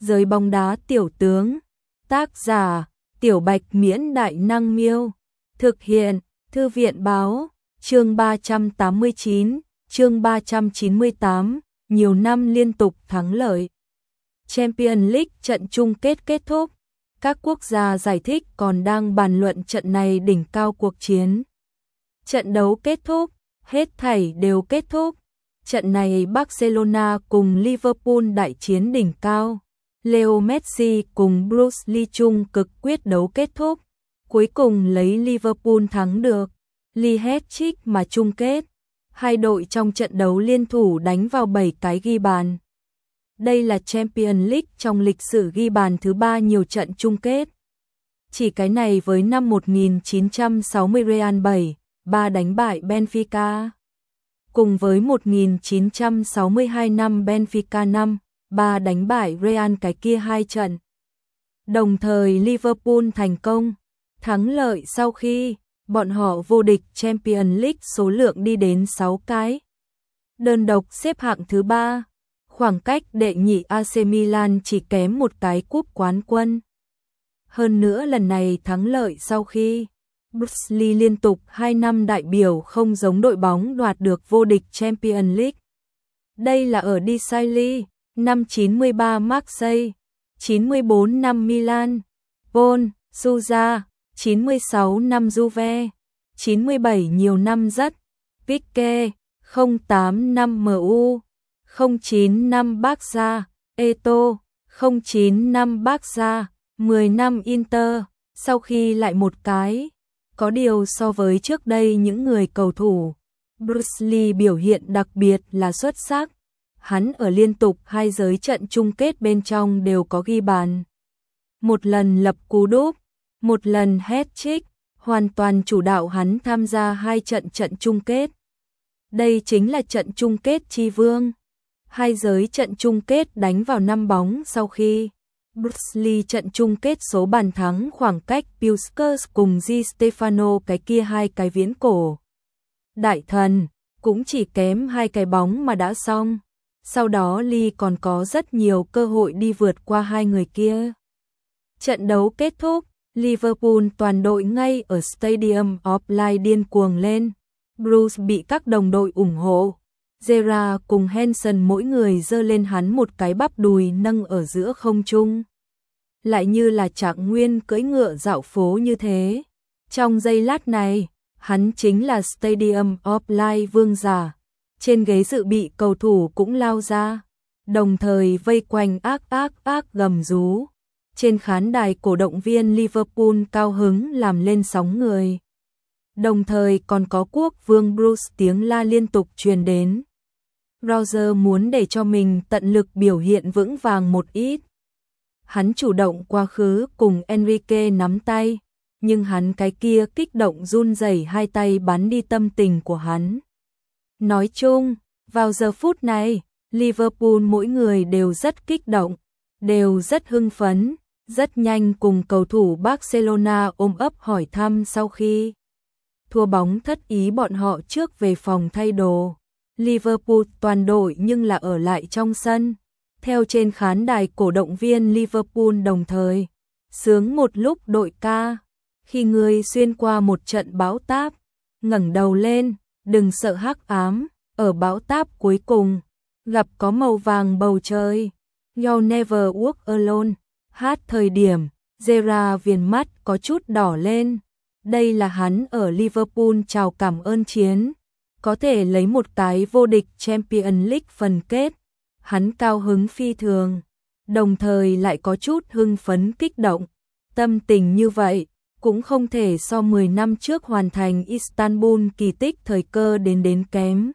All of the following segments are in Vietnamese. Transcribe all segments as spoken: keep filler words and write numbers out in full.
Giới bóng đá tiểu tướng. Tác giả: Tiểu Bạch Miễn Đại Năng Miêu. Thực hiện: Thư viện báo. Chương ba trăm tám mươi chín, chương ba trăm chín mươi tám, nhiều năm liên tục thắng lợi. Champions League trận chung kết kết thúc. Các quốc gia giải thích còn đang bàn luận trận này đỉnh cao cuộc chiến. Trận đấu kết thúc, hết thảy đều kết thúc. Trận này Barcelona cùng Liverpool đại chiến đỉnh cao. Leo Messi cùng Bruce Lee chung cực quyết đấu kết thúc. Cuối cùng lấy Liverpool thắng được. Lee hat-trick mà chung kết. Hai đội trong trận đấu liên thủ đánh vào bảy cái ghi bàn. Đây là Champions League trong lịch sử ghi bàn thứ ba nhiều trận chung kết. Chỉ cái này với năm một nghìn chín trăm sáu mươi Real bảy ba đánh bại Benfica. Cùng với một nghìn chín trăm sáu mươi hai năm Benfica năm ba đánh bại Real cái kia hai trận. Đồng thời Liverpool thành công, thắng lợi sau khi bọn họ vô địch Champions League số lượng đi đến sáu cái. Đơn độc xếp hạng thứ ba, khoảng cách đệ nhị a xê Milan chỉ kém một cái cúp quán quân. Hơn nữa lần này thắng lợi sau khi Bruce Lee liên tục hai năm đại biểu không giống đội bóng đoạt được vô địch Champions League. Đây là ở De Sailly, năm chín mươi ba Marseille, chín mươi bốn năm Milan, Paul, Sousa, chín mươi sáu năm Juve, chín mươi bảy nhiều năm rất, Pique, không tám năm em u, không chín năm Barca, Eto'o, không chín năm Barca, mười năm Inter, sau khi lại một cái. Có điều so với trước đây những người cầu thủ, Bruce Lee biểu hiện đặc biệt là xuất sắc. Hắn ở liên tục hai giới trận chung kết bên trong đều có ghi bàn. Một lần lập cú đúp, một lần hat-trick, hoàn toàn chủ đạo hắn tham gia hai trận trận chung kết. Đây chính là trận chung kết chi vương. Hai giới trận chung kết đánh vào năm bóng sau khi Bruce Lee trận chung kết số bàn thắng khoảng cách Puskas cùng Di Stefano cái kia hai cái viễn cổ. Đại thần, cũng chỉ kém hai cái bóng mà đã xong. Sau đó Lee còn có rất nhiều cơ hội đi vượt qua hai người kia. Trận đấu kết thúc, Liverpool toàn đội ngay ở Stadium of Light điên cuồng lên. Bruce bị các đồng đội ủng hộ. Gerrard cùng Henson mỗi người giơ lên hắn một cái bắp đùi nâng ở giữa không trung. Lại như là Trạng Nguyên cưỡi ngựa dạo phố như thế. Trong giây lát này, hắn chính là Stadium of Light vương giả. Trên ghế dự bị cầu thủ cũng lao ra, đồng thời vây quanh ác ác ác gầm rú. Trên khán đài cổ động viên Liverpool cao hứng làm lên sóng người. Đồng thời còn có quốc vương Bruce tiếng la liên tục truyền đến. Roger muốn để cho mình tận lực biểu hiện vững vàng một ít. Hắn chủ động quá khứ cùng Enrique nắm tay, nhưng hắn cái kia kích động run rẩy hai tay bắn đi tâm tình của hắn. Nói chung, vào giờ phút này, Liverpool mỗi người đều rất kích động, đều rất hưng phấn, rất nhanh cùng cầu thủ Barcelona ôm ấp hỏi thăm sau khi thua bóng thất ý bọn họ trước về phòng thay đồ. Liverpool toàn đội nhưng là ở lại trong sân, theo trên khán đài cổ động viên Liverpool đồng thời sướng một lúc đội ca. Khi người xuyên qua một trận bão táp, ngẩng đầu lên, đừng sợ hắc ám, ở bão táp cuối cùng gặp có màu vàng bầu trời. You'll never walk alone. Hát thời điểm, Gerrard viền mắt có chút đỏ lên. Đây là hắn ở Liverpool chào cảm ơn chiến, có thể lấy một cái vô địch Champions League phần kết. Hắn cao hứng phi thường, đồng thời lại có chút hưng phấn kích động. Tâm tình như vậy, cũng không thể so mười năm trước hoàn thành Istanbul kỳ tích thời cơ đến đến kém.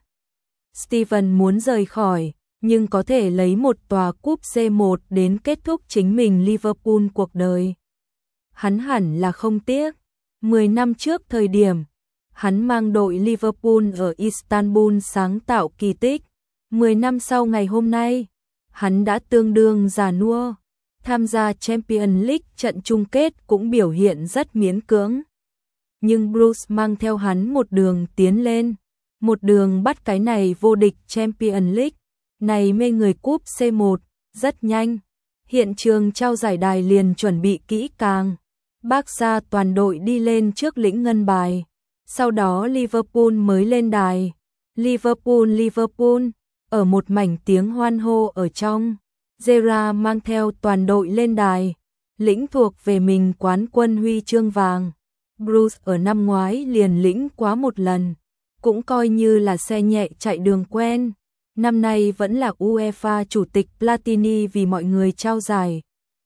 Steven muốn rời khỏi, nhưng có thể lấy một tòa cúp xê một đến kết thúc chính mình Liverpool cuộc đời. Hắn hẳn là không tiếc. mười năm trước thời điểm, hắn mang đội Liverpool ở Istanbul sáng tạo kỳ tích. mười năm sau ngày hôm nay, hắn đã tương đương già nua. Tham gia Champions League trận chung kết cũng biểu hiện rất miễn cưỡng. Nhưng Bruce mang theo hắn một đường tiến lên, một đường bắt cái này vô địch Champions League, này mê người cúp xê một, rất nhanh. Hiện trường trao giải đài liền chuẩn bị kỹ càng. Barca toàn đội đi lên trước lĩnh ngân bài. Sau đó Liverpool mới lên đài. Liverpool Liverpool, ở một mảnh tiếng hoan hô ở trong. Gerrard mang theo toàn đội lên đài, lĩnh thuộc về mình quán quân huy chương vàng. Bruce ở năm ngoái liền lĩnh quá một lần, cũng coi như là xe nhẹ chạy đường quen. Năm nay vẫn là UEFA chủ tịch Platini vì mọi người trao giải.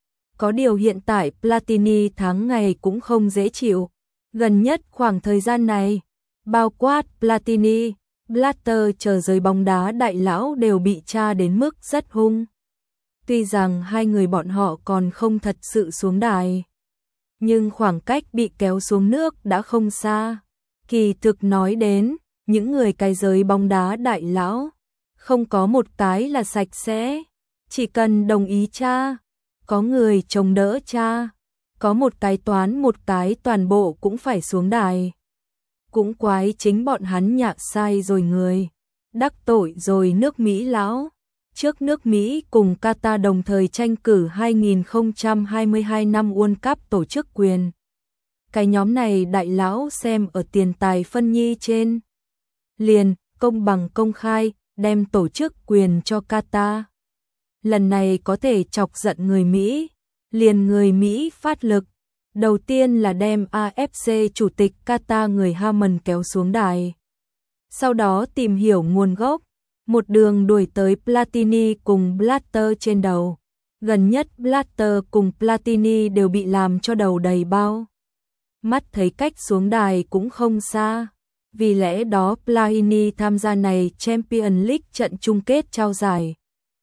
Có điều hiện tại Platini tháng ngày cũng không dễ chịu. Gần nhất khoảng thời gian này, bao quát Platini, Blatter chờ giới bóng đá đại lão đều bị tra đến mức rất hung. Tuy rằng hai người bọn họ còn không thật sự xuống đài, nhưng khoảng cách bị kéo xuống nước đã không xa. Kỳ thực nói đến, những người cái giới bóng đá đại lão, không có một cái là sạch sẽ, chỉ cần đồng ý cha, có người chống đỡ cha, có một cái toán một cái toàn bộ cũng phải xuống đài. Cũng quái chính bọn hắn nhạ sai rồi người, đắc tội rồi nước Mỹ lão. Trước nước Mỹ cùng Qatar đồng thời tranh cử hai không hai hai năm World Cup tổ chức quyền. Cái nhóm này đại lão xem ở tiền tài phân nhi trên. Liền, công bằng công khai, đem tổ chức quyền cho Qatar. Lần này có thể chọc giận người Mỹ, liền người Mỹ phát lực. Đầu tiên là đem a ép xê chủ tịch Qatar người Hammond kéo xuống đài. Sau đó tìm hiểu nguồn gốc, một đường đuổi tới Platini cùng Blatter trên đầu. Gần nhất Blatter cùng Platini đều bị làm cho đầu đầy bao. Mắt thấy cách xuống đài cũng không xa. Vì lẽ đó Platini tham gia này Champions League trận chung kết trao giải.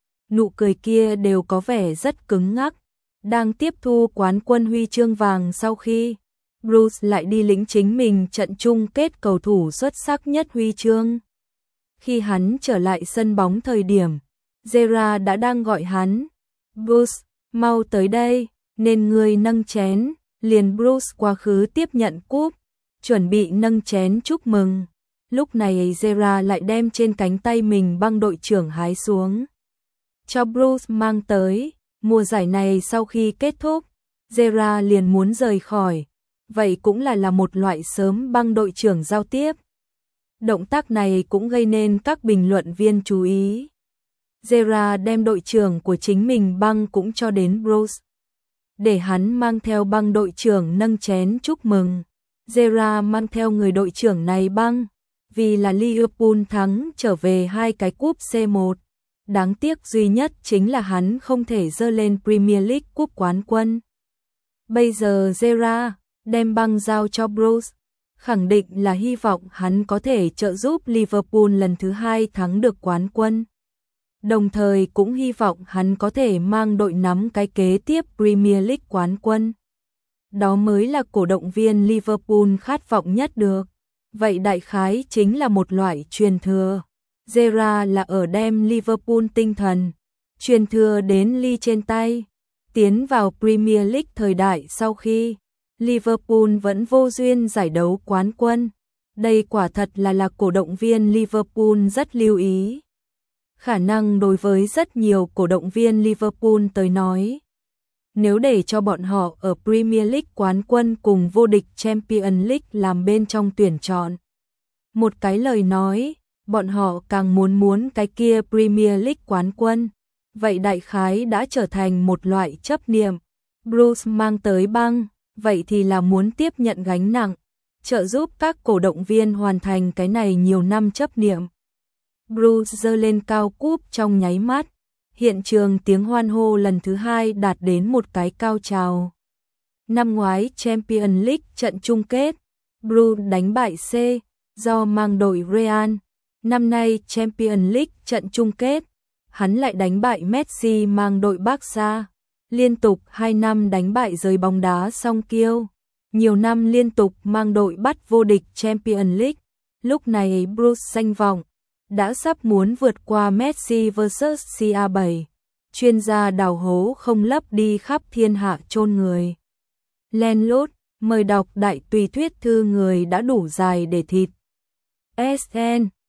Nụ cười kia đều có vẻ rất cứng ngắc. Đang tiếp thu quán quân huy chương vàng sau khi Bruce lại đi lĩnh chính mình trận chung kết cầu thủ xuất sắc nhất huy chương. Khi hắn trở lại sân bóng thời điểm, Gerrard đã đang gọi hắn. Bruce, mau tới đây, nên người nâng chén. Liền Bruce quá khứ tiếp nhận cúp, chuẩn bị nâng chén chúc mừng. Lúc này Gerrard lại đem trên cánh tay mình băng đội trưởng hái xuống, cho Bruce mang tới. Mùa giải này sau khi kết thúc, Gerrard liền muốn rời khỏi, vậy cũng là là một loại sớm băng đội trưởng giao tiếp. Động tác này cũng gây nên các bình luận viên chú ý. Gerrard đem đội trưởng của chính mình băng cũng cho đến Bruce, để hắn mang theo băng đội trưởng nâng chén chúc mừng. Gerrard mang theo người đội trưởng này băng, vì là Liverpool thắng trở về hai cái cúp xê một. Đáng tiếc duy nhất chính là hắn không thể dơ lên Premier League cúp quán quân. Bây giờ Gerrard đem băng giao cho Bruce, khẳng định là hy vọng hắn có thể trợ giúp Liverpool lần thứ hai thắng được quán quân. Đồng thời cũng hy vọng hắn có thể mang đội nắm cái kế tiếp Premier League quán quân. Đó mới là cổ động viên Liverpool khát vọng nhất được. Vậy đại khái chính là một loại truyền thừa. Gerrard là ở đem Liverpool tinh thần truyền thừa đến Lee trên tay, tiến vào Premier League thời đại sau khi Liverpool vẫn vô duyên giải đấu quán quân. Đây quả thật là là cổ động viên Liverpool rất lưu ý. Khả năng đối với rất nhiều cổ động viên Liverpool tới nói, nếu để cho bọn họ ở Premier League quán quân cùng vô địch Champions League làm bên trong tuyển chọn, một cái lời nói, bọn họ càng muốn muốn cái kia Premier League quán quân. Vậy đại khái đã trở thành một loại chấp niệm. Bruce mang tới băng, vậy thì là muốn tiếp nhận gánh nặng, trợ giúp các cổ động viên hoàn thành cái này nhiều năm chấp niệm. Bruce giơ lên cao cúp trong nháy mắt, hiện trường tiếng hoan hô lần thứ hai đạt đến một cái cao trào. Năm ngoái Champions League trận chung kết, Bruce đánh bại C, do mang đội Real. Năm nay Champions League trận chung kết, hắn lại đánh bại Messi mang đội Barca. Liên tục hai năm đánh bại giới bóng đá song kiêu, nhiều năm liên tục mang đội bắt vô địch Champions League. Lúc này Bruce danh vọng đã sắp muốn vượt qua Messi versus xê a bảy. Chuyên gia đào hố không lấp đi khắp thiên hạ chôn người. Len lút, mời đọc đại tùy thuyết thư người đã đủ dài để thịt. ét en